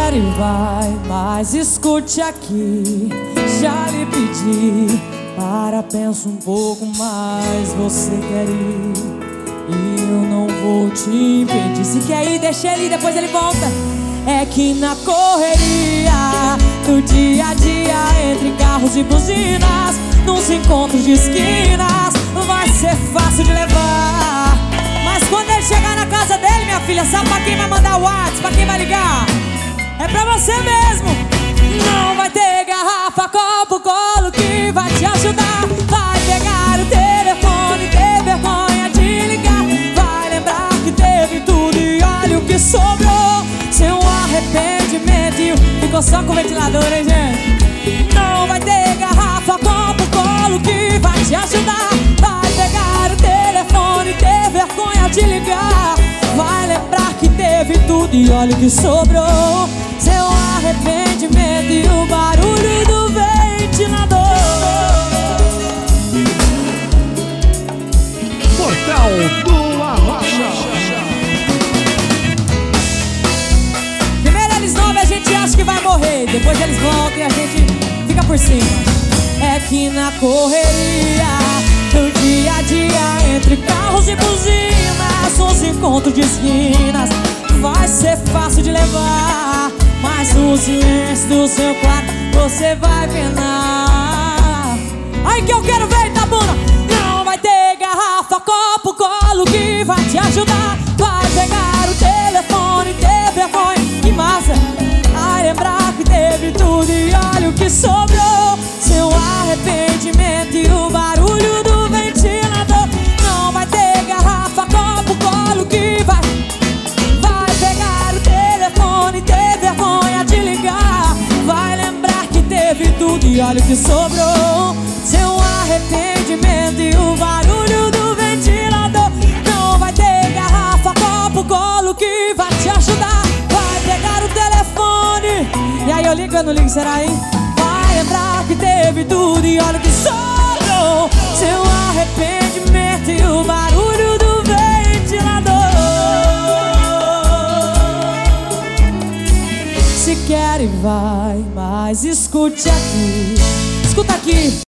quer e vai, mas escute aqui. Já lhe pedi, para, pensa um pouco mais. Você quer ir e eu não vou te impedir. Se quer ir, deixa ele ir, depois ele volta. É que na correria do dia a dia, entre carros e buzinas, nos encontros de esquinas, vai ser fácil de levar. Mas quando ele chegar na casa dele, minha filha, sabe pra quem vai mandar o WhatsApp, pra quem vai ligar? É pra você mesmo. Não vai ter garrafa, copo, colo que vai te ajudar. Vai pegar o telefone, ter vergonha de ligar. Vai lembrar que teve tudo e olha o que sobrou. Seu arrependimento ficou só com o ventilador, hein, gente? Não vai ter garrafa, copo, colo que vai te ajudar. Vai pegar o telefone, ter vergonha de ligar. Vai lembrar que teve tudo e olha o que sobrou. Seu arrependimento e o barulho do ventilador. Portal do Arrocha. Primeiro eles vão e a gente acha que vai morrer, depois eles voltam e a gente fica por cima. É que na correria do dia a dia, entre carros e buzinas, nos encontros de esquinas, vai ser fácil de levar. Mas no silêncio do seu quarto você vai penar. Aí que eu quero ver, Itabuna. Não vai ter garrafa, copo, colo que vai te ajudar. Vai pegar o telefone, ter vergonha, que massa. Vai lembrar que teve tudo e olha o que sobrou. Seu arrependimento e o barulho do ventilador. Não vai ter garrafa, copo, colo que vai pegar o telefone, ter vergonha de ligar. Vai lembrar que teve tudo e olha o que sobrou. Seu arrependimento e o barulho do ventilador. Não vai ter garrafa, copo, colo que vai te ajudar. Vai pegar o telefone. E aí eu ligo ou não ligo, será, hein? Vai lembrar que teve tudo e olha o que sobrou. Seu arrependimento e o barulho do ventilador. Se quer e vai, mas escute aqui. Escuta aqui.